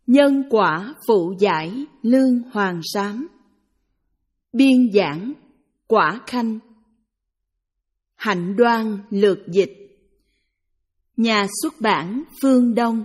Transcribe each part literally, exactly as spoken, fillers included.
Nhân quả phụ giải Lương Hoàng Sám. Biên giảng Quả Khanh. Hạnh Đoan lược dịch. Nhà xuất bản Phương Đông.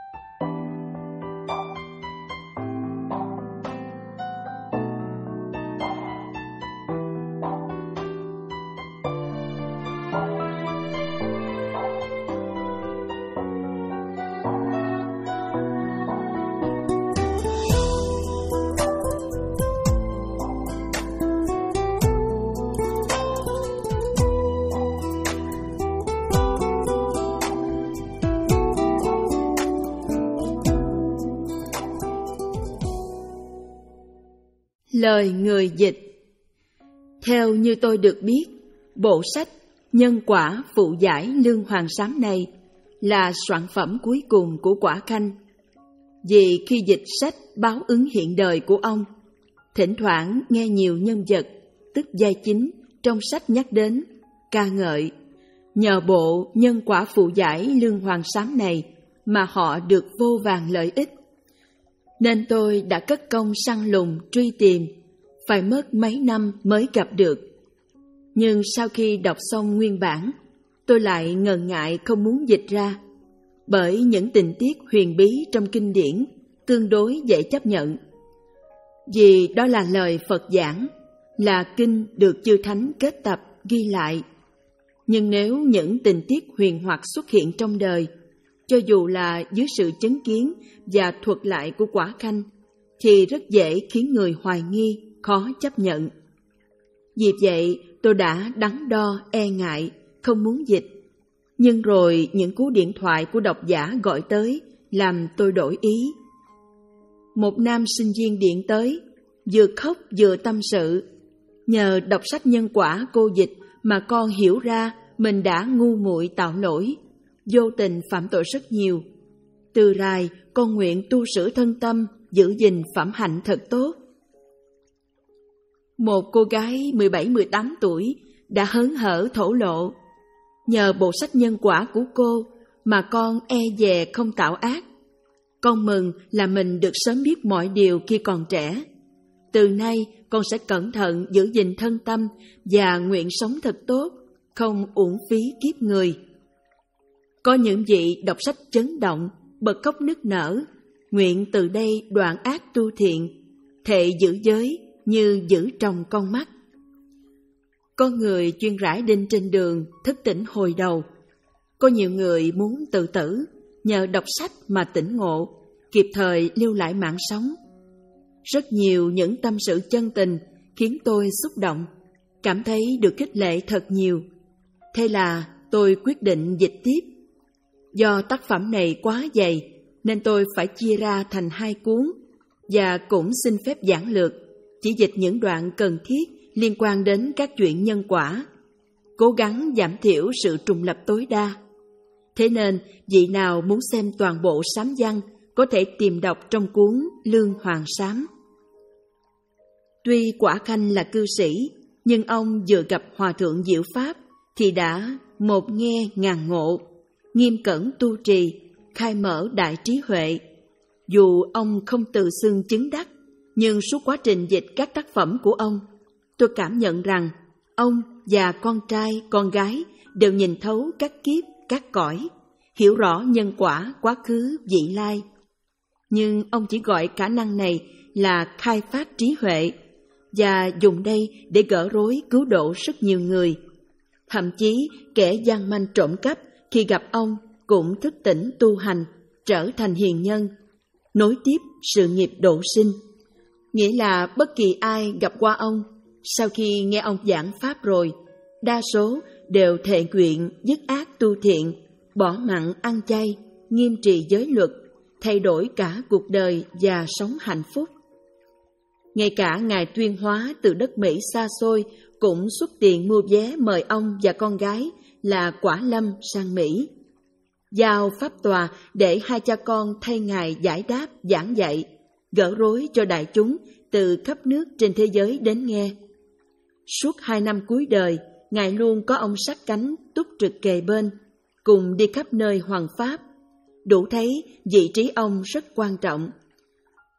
Lời người dịch. Theo như tôi được biết, bộ sách Nhân quả phụ giải Lương Hoàng Sám này là soạn phẩm cuối cùng của Quả Khanh. Vì khi dịch sách báo ứng hiện đời của ông, thỉnh thoảng nghe nhiều nhân vật, tức giai chính, trong sách nhắc đến, ca ngợi, nhờ bộ Nhân quả phụ giải Lương Hoàng Sám này mà họ được vô vàn lợi ích. Nên tôi đã cất công săn lùng truy tìm, phải mất mấy năm mới gặp được. Nhưng sau khi đọc xong nguyên bản, tôi lại ngần ngại không muốn dịch ra, bởi những tình tiết huyền bí trong kinh điển tương đối dễ chấp nhận. Vì đó là lời Phật giảng, là kinh được chư thánh kết tập ghi lại. Nhưng nếu những tình tiết huyền hoặc xuất hiện trong đời, cho dù là dưới sự chứng kiến và thuật lại của Quả Khanh, thì rất dễ khiến người hoài nghi, khó chấp nhận. Vì vậy, tôi đã đắn đo, e ngại, không muốn dịch. Nhưng rồi những cú điện thoại của độc giả gọi tới làm tôi đổi ý. Một nam sinh viên điện tới, vừa khóc vừa tâm sự. Nhờ đọc sách Nhân quả cô dịch mà con hiểu ra mình đã ngu muội tạo lỗi, vô tình phạm tội rất nhiều. Từ rày con nguyện tu sửa thân tâm, giữ gìn phẩm hạnh thật tốt. Một cô gái mười bảy mười tám tuổi đã hớn hở thổ lộ, nhờ bộ sách Nhân quả của cô mà con e dè không tạo ác. Con mừng là mình được sớm biết mọi điều khi còn trẻ. Từ nay con sẽ cẩn thận giữ gìn thân tâm và nguyện sống thật tốt, không uổng phí kiếp người. Có những vị đọc sách chấn động, bật khóc nức nở, nguyện từ đây đoạn ác tu thiện, thệ giữ giới như giữ trồng con mắt. Có người chuyên rải đinh trên đường thức tỉnh hồi đầu. Có nhiều người muốn tự tử, nhờ đọc sách mà tỉnh ngộ, kịp thời lưu lại mạng sống. Rất nhiều những tâm sự chân tình khiến tôi xúc động, cảm thấy được khích lệ thật nhiều. Thế là tôi quyết định dịch tiếp. Do tác phẩm này quá dày nên tôi phải chia ra thành hai cuốn, và cũng xin phép giản lược, chỉ dịch những đoạn cần thiết liên quan đến các chuyện nhân quả, cố gắng giảm thiểu sự trùng lập tối đa. Thế nên vị nào muốn xem toàn bộ sám văn có thể tìm đọc trong cuốn Lương Hoàng Sám. Tuy Quả Khanh là cư sĩ, nhưng ông vừa gặp Hòa thượng Diệu Pháp thì đã một nghe ngàn ngộ, nghiêm cẩn tu trì, khai mở đại trí huệ. Dù ông không tự xưng chứng đắc, nhưng suốt quá trình dịch các tác phẩm của ông, tôi cảm nhận rằng ông và con trai, con gái đều nhìn thấu các kiếp, các cõi, hiểu rõ nhân quả, quá khứ, vị lai. Nhưng ông chỉ gọi khả năng này là khai phát trí huệ, và dùng đây để gỡ rối cứu độ rất nhiều người. Thậm chí kẻ gian manh trộm cắp khi gặp ông cũng thức tỉnh tu hành, trở thành hiền nhân, nối tiếp sự nghiệp độ sinh. Nghĩa là bất kỳ ai gặp qua ông, sau khi nghe ông giảng pháp rồi, đa số đều thệ nguyện dứt ác tu thiện, bỏ mặn ăn chay, nghiêm trì giới luật, thay đổi cả cuộc đời và sống hạnh phúc. Ngay cả Ngài Tuyên Hóa từ đất Mỹ xa xôi cũng xuất tiền mua vé mời ông và con gái là Quả Lâm sang Mỹ, giao pháp tòa để hai cha con thay Ngài giải đáp, giảng dạy, gỡ rối cho đại chúng từ khắp nước trên thế giới đến nghe. Suốt hai năm cuối đời, Ngài luôn có ông sát cánh túc trực kề bên, cùng đi khắp nơi hoằng pháp. Đủ thấy vị trí ông rất quan trọng,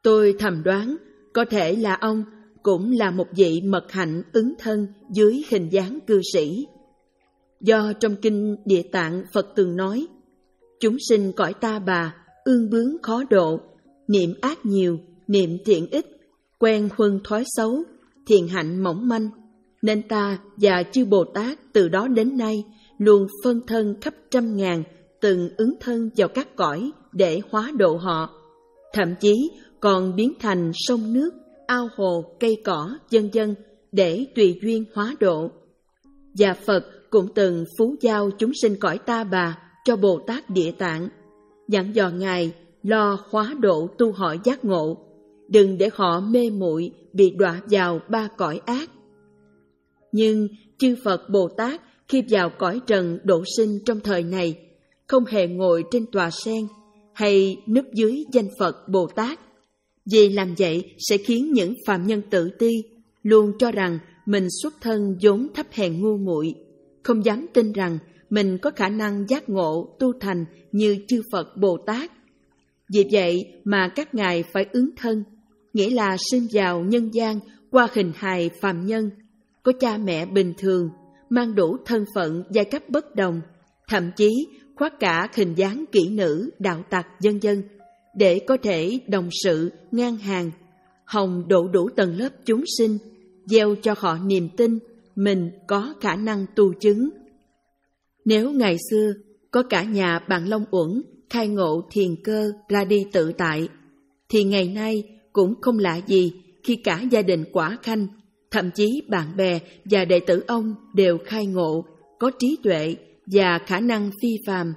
Tôi thầm đoán có thể là ông cũng là một vị mật hạnh ứng thân dưới hình dáng cư sĩ. Do trong kinh Địa Tạng Phật từng nói, chúng sinh cõi ta bà, ương bướng khó độ, niệm ác nhiều, niệm thiện ít, quen huân thói xấu, thiện hạnh mỏng manh, nên ta và chư Bồ Tát từ đó đến nay luôn phân thân khắp trăm ngàn, từng ứng thân vào các cõi để hóa độ họ, thậm chí còn biến thành sông nước, ao hồ, cây cỏ, vân vân để tùy duyên hóa độ. Và Phật cũng từng phú giao chúng sinh cõi ta bà cho Bồ Tát Địa Tạng, dặn dò Ngài lo hóa độ tu họ giác ngộ, đừng để họ mê muội bị đọa vào ba cõi ác. Nhưng chư Phật Bồ Tát khi vào cõi trần độ sinh trong thời này, không hề ngồi trên tòa sen hay núp dưới danh Phật Bồ Tát, vì làm vậy sẽ khiến những phàm nhân tự ti, luôn cho rằng mình xuất thân vốn thấp hèn ngu muội, không dám tin rằng mình có khả năng giác ngộ tu thành như chư Phật Bồ Tát. Vì vậy mà các ngài phải ứng thân, nghĩa là sinh vào nhân gian qua hình hài phàm nhân, có cha mẹ bình thường, mang đủ thân phận giai cấp bất đồng, thậm chí khoác cả hình dáng kỹ nữ, đạo tặc vân vân, để có thể đồng sự, ngang hàng, hòng độ đủ tầng lớp chúng sinh, gieo cho họ niềm tin mình có khả năng tu chứng. Nếu ngày xưa có cả nhà Bạn Long Uẩn khai ngộ thiền cơ ra đi tự tại, thì ngày nay cũng không lạ gì khi cả gia đình Quả Khanh, thậm chí bạn bè và đệ tử ông đều khai ngộ, có trí tuệ và khả năng phi phàm.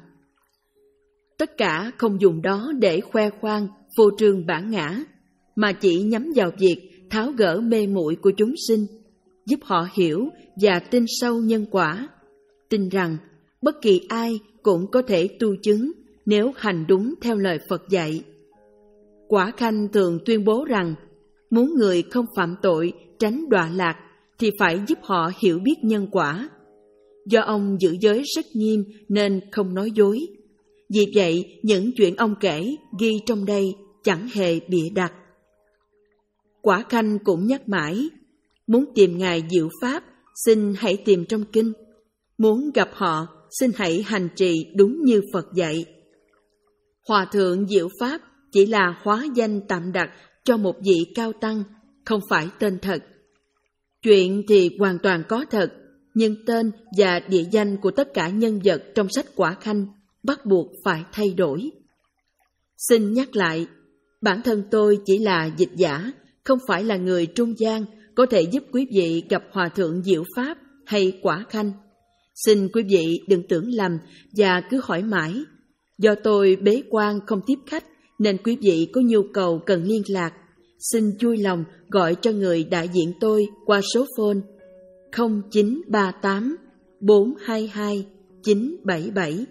Tất cả không dùng đó để khoe khoang, phô trương bản ngã, mà chỉ nhắm vào việc tháo gỡ mê muội của chúng sinh, giúp họ hiểu và tin sâu nhân quả, tin rằng bất kỳ ai cũng có thể tu chứng nếu hành đúng theo lời Phật dạy. Quả Khanh thường tuyên bố rằng muốn người không phạm tội, tránh đọa lạc thì phải giúp họ hiểu biết nhân quả. Do ông giữ giới rất nghiêm nên không nói dối. Vì vậy, những chuyện ông kể, ghi trong đây chẳng hề bịa đặt. Quả Khanh cũng nhắc mãi, muốn tìm Ngài Diệu Pháp, xin hãy tìm trong kinh. Muốn gặp họ, xin hãy hành trì đúng như Phật dạy. Hòa thượng Diệu Pháp chỉ là hóa danh tạm đặt cho một vị cao tăng, không phải tên thật. Chuyện thì hoàn toàn có thật, nhưng tên và địa danh của tất cả nhân vật trong sách Quả Khanh bắt buộc phải thay đổi. Xin nhắc lại, bản thân tôi chỉ là dịch giả, không phải là người trung gian có thể giúp quý vị gặp Hòa thượng Diệu Pháp hay Quả Khanh. Xin quý vị đừng tưởng lầm và cứ hỏi mãi. Do tôi bế quan không tiếp khách nên quý vị có nhu cầu cần liên lạc, xin vui lòng gọi cho người đại diện tôi qua số phone không chín ba tám bốn hai hai chín bảy bảy.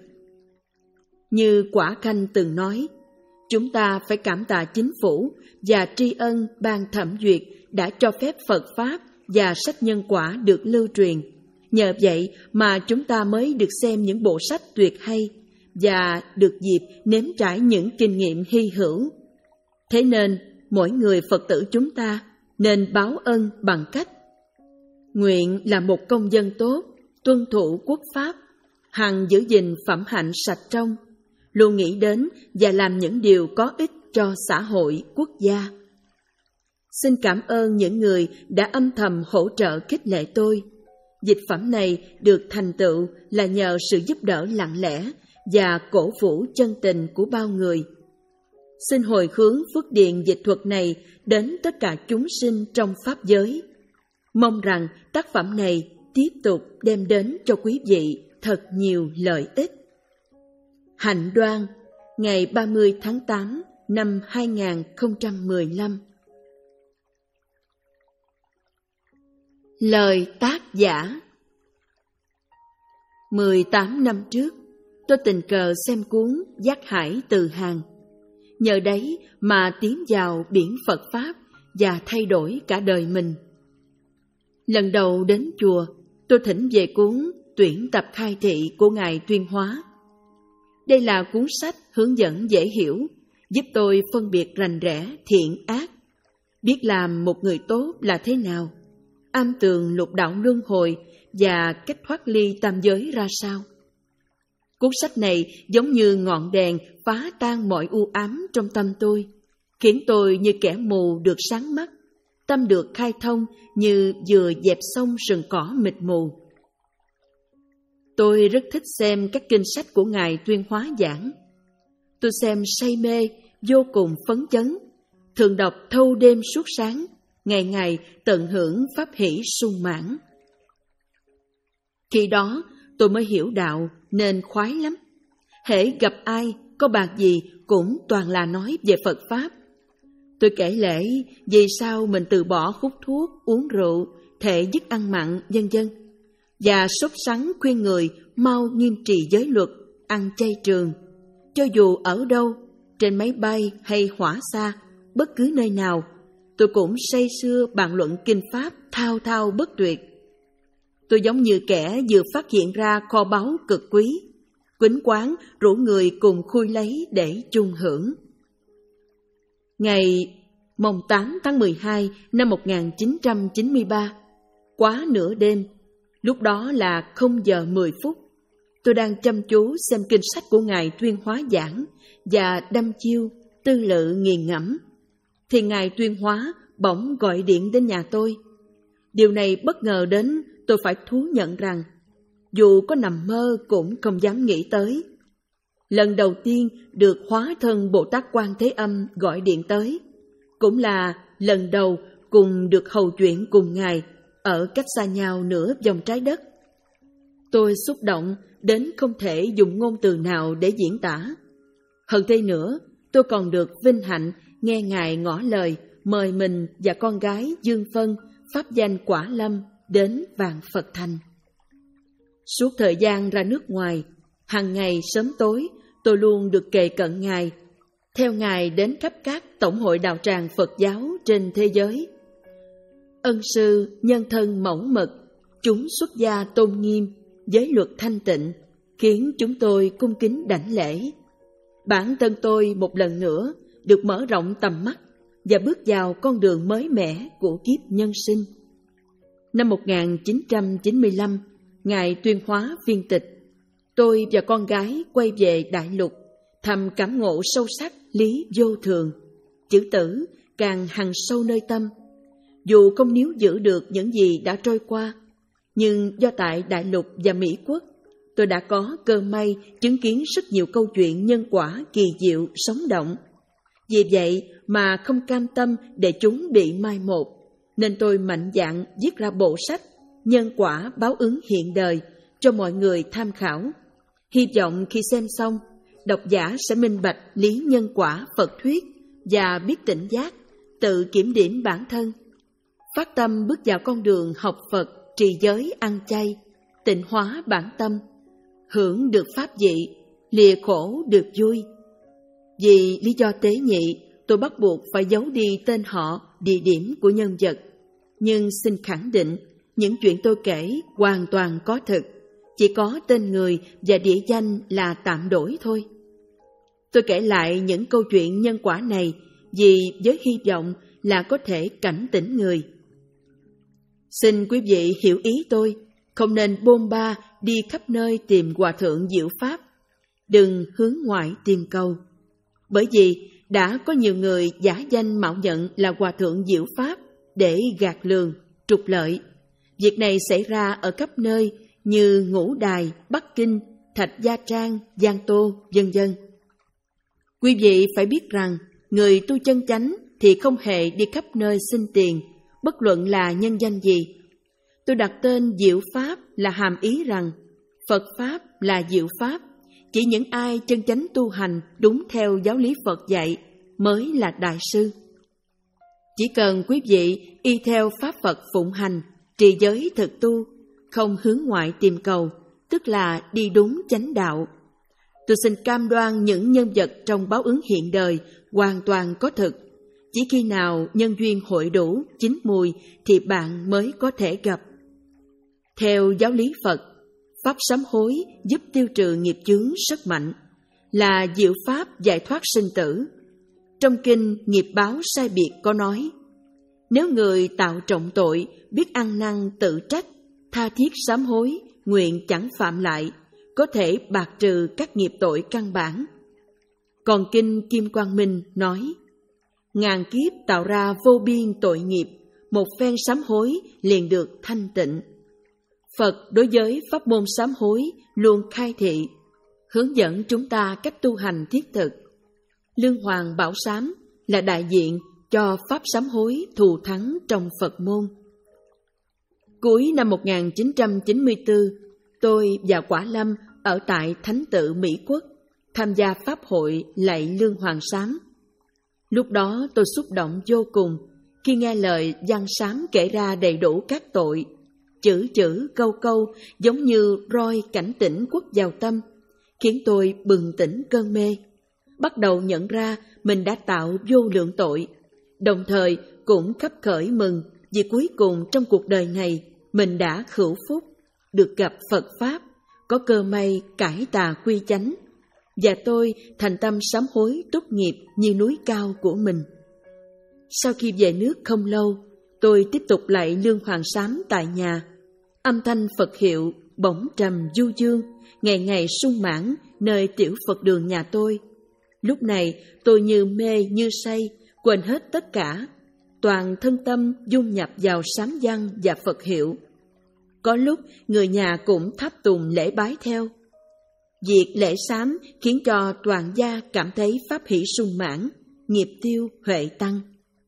Như Quả Khanh từng nói, chúng ta phải cảm tạ chính phủ và tri ân ban thẩm duyệt đã cho phép Phật Pháp và sách nhân quả được lưu truyền. Nhờ vậy mà chúng ta mới được xem những bộ sách tuyệt hay và được dịp nếm trải những kinh nghiệm hy hữu. Thế nên, mỗi người Phật tử chúng ta nên báo ân bằng cách nguyện là một công dân tốt, tuân thủ quốc pháp, hằng giữ gìn phẩm hạnh sạch trong, luôn nghĩ đến và làm những điều có ích cho xã hội, quốc gia. Xin cảm ơn những người đã âm thầm hỗ trợ khích lệ tôi. Dịch phẩm này được thành tựu là nhờ sự giúp đỡ lặng lẽ và cổ vũ chân tình của bao người. Xin hồi hướng phước điền dịch thuật này đến tất cả chúng sinh trong Pháp giới. Mong rằng tác phẩm này tiếp tục đem đến cho quý vị thật nhiều lợi ích. Hạnh Đoan, ngày ba mươi tháng tám năm hai nghìn không trăm mười lăm. Lời tác giả. mười tám năm trước, tôi tình cờ xem cuốn Giác Hải Từ Hàng. Nhờ đấy mà tiến vào biển Phật Pháp và thay đổi cả đời mình. Lần đầu đến chùa, tôi thỉnh về cuốn Tuyển tập khai thị của Ngài Tuyên Hóa. Đây là cuốn sách hướng dẫn dễ hiểu giúp tôi phân biệt rành rẽ thiện ác, biết làm một người tốt là thế nào, am tường lục đạo luân hồi và cách thoát ly tam giới ra sao. Cuốn sách này giống như ngọn đèn phá tan mọi u ám trong tâm tôi, khiến tôi như kẻ mù được sáng mắt, tâm được khai thông như vừa dẹp xong rừng cỏ mịt mù. Tôi rất thích xem các kinh sách của Ngài Tuyên Hóa giảng. Tôi xem say mê, vô cùng phấn chấn, thường đọc thâu đêm suốt sáng, ngày ngày tận hưởng pháp hỷ sung mãn. Khi đó tôi mới hiểu đạo nên khoái lắm. Hễ gặp ai, có bạc gì cũng toàn là nói về Phật Pháp. Tôi kể lể vì sao mình từ bỏ hút thuốc, uống rượu, thệ dứt ăn mặn, vân vân, và sốt sắng khuyên người mau nghiêm trì giới luật, ăn chay trường. Cho dù ở đâu, trên máy bay hay hỏa xa, bất cứ nơi nào, tôi cũng say sưa bàn luận kinh Pháp thao thao bất tuyệt. Tôi giống như kẻ vừa phát hiện ra kho báu cực quý, quýnh quán rủ người cùng khui lấy để chung hưởng. Ngày mồng tám tháng mười hai năm một nghìn chín trăm chín mươi ba, quá nửa đêm, lúc đó là không giờ mười phút, tôi đang chăm chú xem kinh sách của Ngài Tuyên Hóa giảng và đăm chiêu, tư lự nghiền ngẫm, thì Ngài Tuyên Hóa bỗng gọi điện đến nhà tôi. Điều này bất ngờ đến tôi phải thú nhận rằng, dù có nằm mơ cũng không dám nghĩ tới. Lần đầu tiên được hóa thân Bồ Tát Quan Thế Âm gọi điện tới, cũng là lần đầu cùng được hầu chuyện cùng Ngài ở cách xa nhau nửa vòng trái đất. Tôi xúc động đến không thể dùng ngôn từ nào để diễn tả. Hơn thế nữa, tôi còn được vinh hạnh nghe Ngài ngỏ lời mời mình và con gái Dương Phân, pháp danh Quả Lâm, đến Vạn Phật Thành. Suốt thời gian ra nước ngoài, hàng ngày sớm tối, tôi luôn được kề cận Ngài, theo Ngài đến khắp các tổng hội đạo tràng Phật giáo trên thế giới. Ân sư, nhân thân mẫu mực, chúng xuất gia tôn nghiêm, giới luật thanh tịnh, khiến chúng tôi cung kính đảnh lễ. Bản thân tôi một lần nữa được mở rộng tầm mắt và bước vào con đường mới mẻ của kiếp nhân sinh. Năm một nghìn chín trăm chín mươi lăm, Ngài Tuyên Hóa viên tịch, tôi và con gái quay về Đại Lục, thầm cảm ngộ sâu sắc lý vô thường. Chữ tử càng hằn sâu nơi tâm. Dù không níu giữ được những gì đã trôi qua, nhưng do tại Đại Lục và Mỹ Quốc, tôi đã có cơ may chứng kiến rất nhiều câu chuyện nhân quả kỳ diệu, sống động. Vì vậy mà không cam tâm để chúng bị mai một, nên tôi mạnh dạn viết ra bộ sách Nhân quả báo ứng hiện đời cho mọi người tham khảo. Hy vọng khi xem xong, độc giả sẽ minh bạch lý nhân quả Phật thuyết và biết tỉnh giác, tự kiểm điểm bản thân, phát tâm bước vào con đường học Phật, trì giới, ăn chay, tịnh hóa bản tâm, hưởng được pháp vị, lìa khổ được vui. Vì lý do tế nhị, tôi bắt buộc phải giấu đi tên họ, địa điểm của nhân vật. Nhưng xin khẳng định, những chuyện tôi kể hoàn toàn có thực, chỉ có tên người và địa danh là tạm đổi thôi. Tôi kể lại những câu chuyện nhân quả này vì với hy vọng là có thể cảnh tỉnh người. Xin quý vị hiểu ý tôi, không nên bôn ba đi khắp nơi tìm hòa thượng diệu pháp, đừng hướng ngoại tìm cầu. Bởi vì đã có nhiều người giả danh mạo nhận là hòa thượng diệu pháp để gạt lường, trục lợi. Việc này xảy ra ở khắp nơi như Ngũ Đài, Bắc Kinh, Thạch Gia Trang, Giang Tô, vân vân. Quý vị phải biết rằng, người tu chân chánh thì không hề đi khắp nơi xin tiền, bất luận là nhân danh gì. Tôi đặt tên Diệu Pháp là hàm ý rằng Phật Pháp là Diệu Pháp, chỉ những ai chân chánh tu hành đúng theo giáo lý Phật dạy mới là Đại Sư. Chỉ cần quý vị y theo Pháp Phật phụng hành, trì giới thực tu, không hướng ngoại tìm cầu, tức là đi đúng chánh đạo. Tôi xin cam đoan những nhân vật trong báo ứng hiện đời hoàn toàn có thực. Chỉ khi nào nhân duyên hội đủ, chín mùi thì bạn mới có thể gặp. Theo giáo lý Phật, Pháp sám hối giúp tiêu trừ nghiệp chướng rất mạnh, là diệu pháp giải thoát sinh tử, trong kinh Nghiệp báo sai biệt có nói, nếu người tạo trọng tội, biết ăn năn tự trách, tha thiết sám hối, nguyện chẳng phạm lại, có thể bạc trừ các nghiệp tội căn bản. Còn kinh Kim Quang Minh nói, ngàn kiếp tạo ra vô biên tội nghiệp, một phen sám hối liền được thanh tịnh. Phật đối với pháp môn sám hối luôn khai thị, hướng dẫn chúng ta cách tu hành thiết thực. Lương Hoàng Bảo Sám là đại diện cho pháp sám hối thù thắng trong Phật môn. Cuối năm một nghìn chín trăm chín mươi tư, tôi và Quả Lâm ở tại Thánh tự Mỹ Quốc, tham gia pháp hội lạy Lương Hoàng Sám. Lúc đó tôi xúc động vô cùng khi nghe lời Văn Sám kể ra đầy đủ các tội, chữ chữ câu câu giống như roi cảnh tỉnh quất vào tâm, khiến tôi bừng tỉnh cơn mê, bắt đầu nhận ra mình đã tạo vô lượng tội, đồng thời cũng khấp khởi mừng vì cuối cùng trong cuộc đời này mình đã hữu phúc, được gặp Phật Pháp, có cơ may cải tà quy chánh, và tôi thành tâm sám hối tốt nghiệp như núi cao của mình. Sau khi về nước không lâu, tôi tiếp tục lạy Lương Hoàng Sám tại nhà. Âm thanh Phật hiệu bỗng trầm du dương, ngày ngày sung mãn nơi tiểu Phật đường nhà tôi. Lúc này tôi như mê như say, quên hết tất cả, toàn thân tâm dung nhập vào sám văn và Phật hiệu. Có lúc người nhà cũng tháp tùng lễ bái theo. Việc lễ sám khiến cho toàn gia cảm thấy pháp hỷ sung mãn, nghiệp tiêu huệ tăng.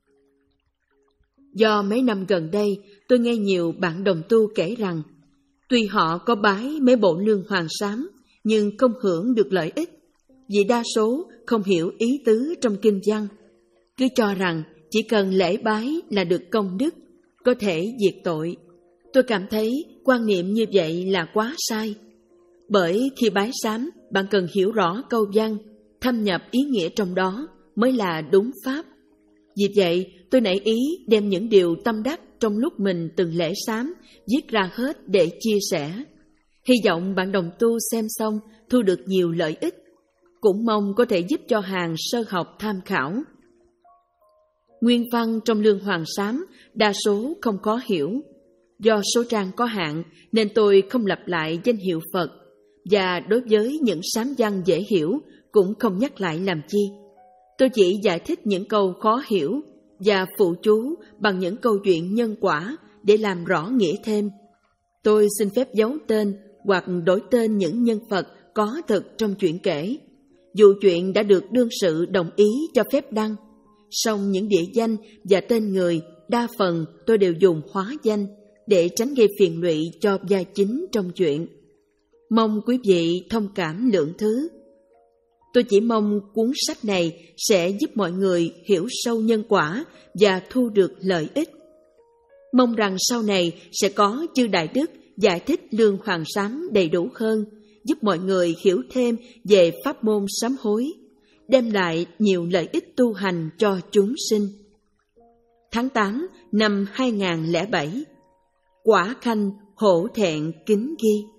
Do mấy năm gần đây, tôi nghe nhiều bạn đồng tu kể rằng, tuy họ có bái mấy bộ Lương Hoàng Sám, nhưng không hưởng được lợi ích, vì đa số không hiểu ý tứ trong kinh văn, cứ cho rằng chỉ cần lễ bái là được công đức, có thể diệt tội. Tôi cảm thấy quan niệm như vậy là quá sai. Bởi khi bái sám, bạn cần hiểu rõ câu văn, thâm nhập ý nghĩa trong đó mới là đúng pháp. Vì vậy, tôi nảy ý đem những điều tâm đắc trong lúc mình từng lễ sám viết ra hết để chia sẻ. Hy vọng bạn đồng tu xem xong thu được nhiều lợi ích, cũng mong có thể giúp cho hàng sơ học tham khảo. Nguyên văn trong Lương Hoàng Sám đa số không có hiểu. Do số trang có hạn nên tôi không lặp lại danh hiệu Phật, và đối với những sám văn dễ hiểu cũng không nhắc lại làm chi. Tôi chỉ giải thích những câu khó hiểu và phụ chú bằng những câu chuyện nhân quả để làm rõ nghĩa thêm. Tôi xin phép giấu tên hoặc đổi tên những nhân vật có thực trong chuyện kể, dù chuyện đã được đương sự đồng ý cho phép đăng. Song những địa danh và tên người đa phần tôi đều dùng hóa danh để tránh gây phiền lụy cho vai chính trong chuyện. Mong quý vị thông cảm lượng thứ. Tôi chỉ mong cuốn sách này sẽ giúp mọi người hiểu sâu nhân quả và thu được lợi ích. Mong rằng sau này sẽ có chư Đại Đức giải thích Lương Hoàng Sám đầy đủ hơn, giúp mọi người hiểu thêm về pháp môn sám hối, đem lại nhiều lợi ích tu hành cho chúng sinh. Tháng tám năm hai nghìn lẻ bảy, Quả Khanh hổ thẹn kính ghi.